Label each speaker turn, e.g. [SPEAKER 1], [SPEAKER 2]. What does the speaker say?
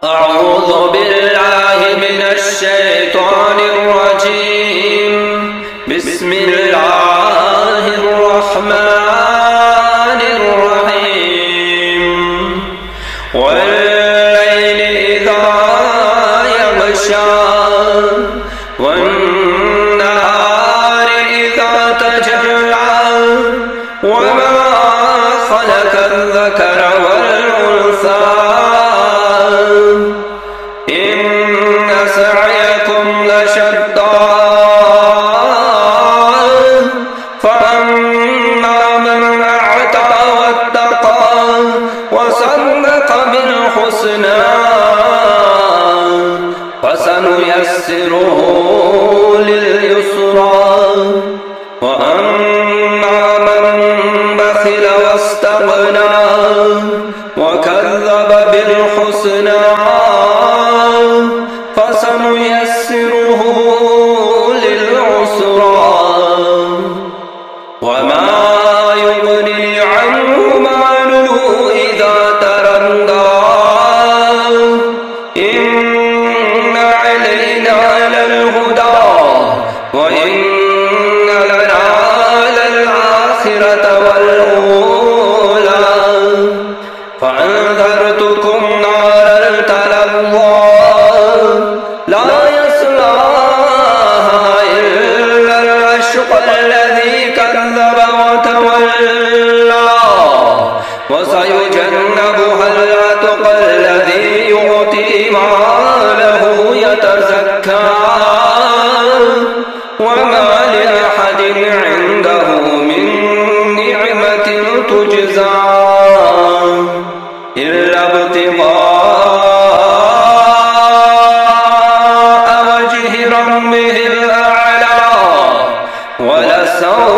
[SPEAKER 1] أعوذ بالله من الشيطان الرجيم. بسم الله الرحمن الرحيم. والليل إذا يغشى والنهار إذا تجلى وما خلق الذكر والأنثى إن سعيكم لشتى فأما من أعطى واتقى وصدق بالحسنى فسنيسره لليسرى وأما من بخل واستغنى وكذب بالحسنى فسنيسره للعسرى وما يغني عنه ماله إذا تردى إن علينا للهدى وإن لنا للآخرة والأولى فأنذرتكم نارا تلظى لا يصلاها إلا الأشقى الذي كذب وتولى وسيجنبها الأتقى الذي يؤتي ماله يتزكى وما لأحد عنده من نعمة تجزى إلا ابتغاء وجه ربه الأعلى ولسوف